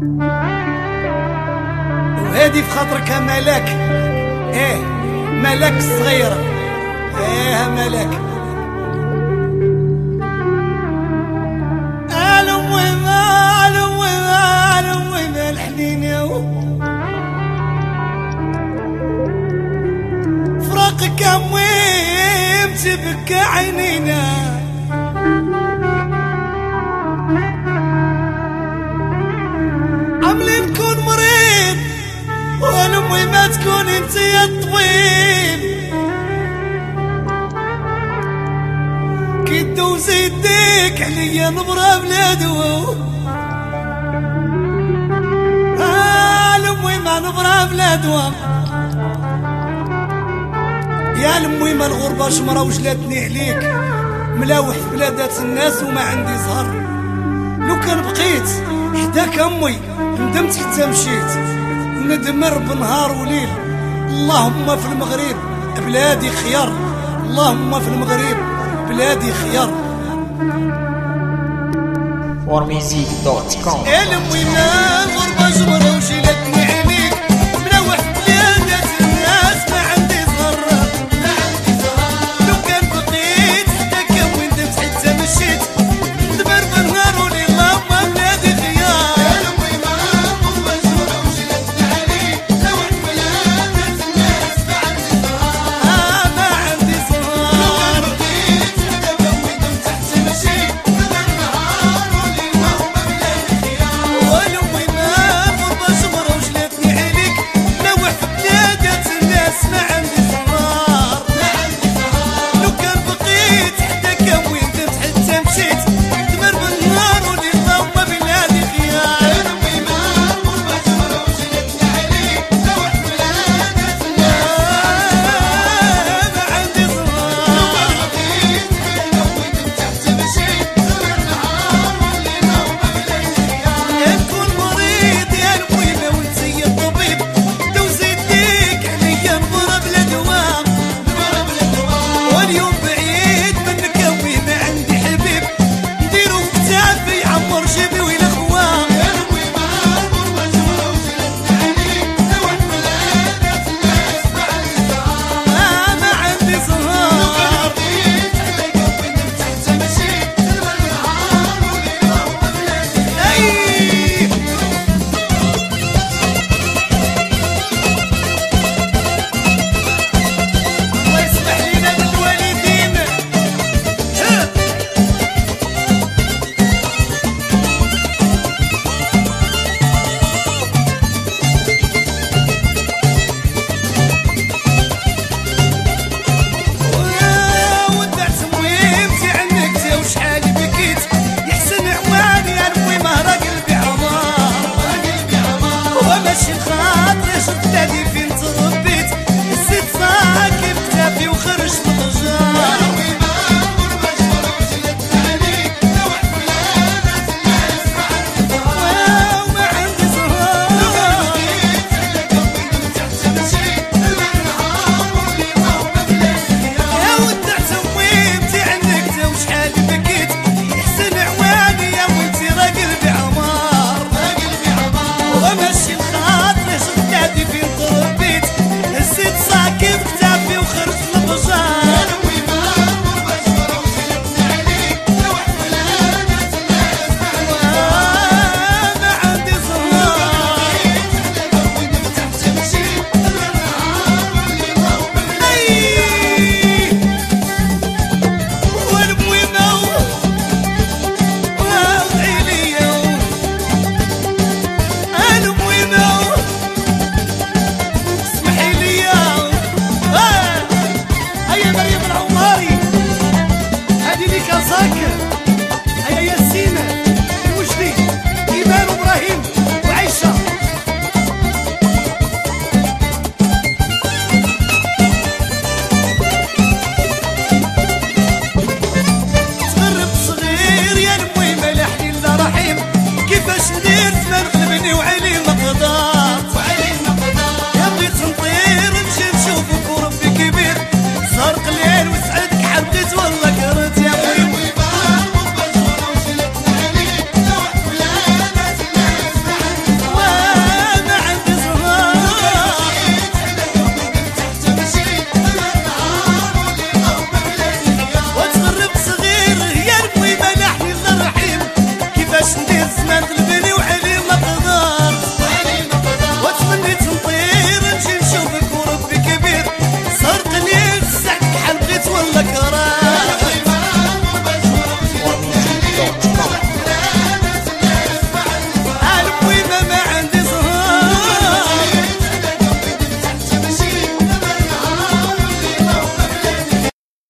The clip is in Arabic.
وهادي في خاطرك ملاك، ملاك الصغيرة، ملاك. الحنينة فراقك امويم تبكى عينينا، عملي نكون مريض والمي ما تكون انت يا الطبيب، كي تدوز يديك عليا نبرة بلا دوا، الامي ما نبرة بلا دوا، يا الامي ما الغربة شمرة وجلاتني عليك، ملاوح في بلادات الناس وما عندي زهر، لو كان بقيت حداك امي ندمت حتى مشيت، ندمر بنهار وليل. اللهم في المغرب بلادي خيار، اللهم في المغرب بلادي خيار. formmusic.com. الامي ما الغربة جمرة وجلاتني عليك، ملاوح في بلادات الناس ما عندي زهر، لو كان بقيت حداك امي ندمت حتى مشيت، ندمر بنهار وليل. اللهم بلادي خيار. كيفاش ندير زمان قلبني وعيني مقدار.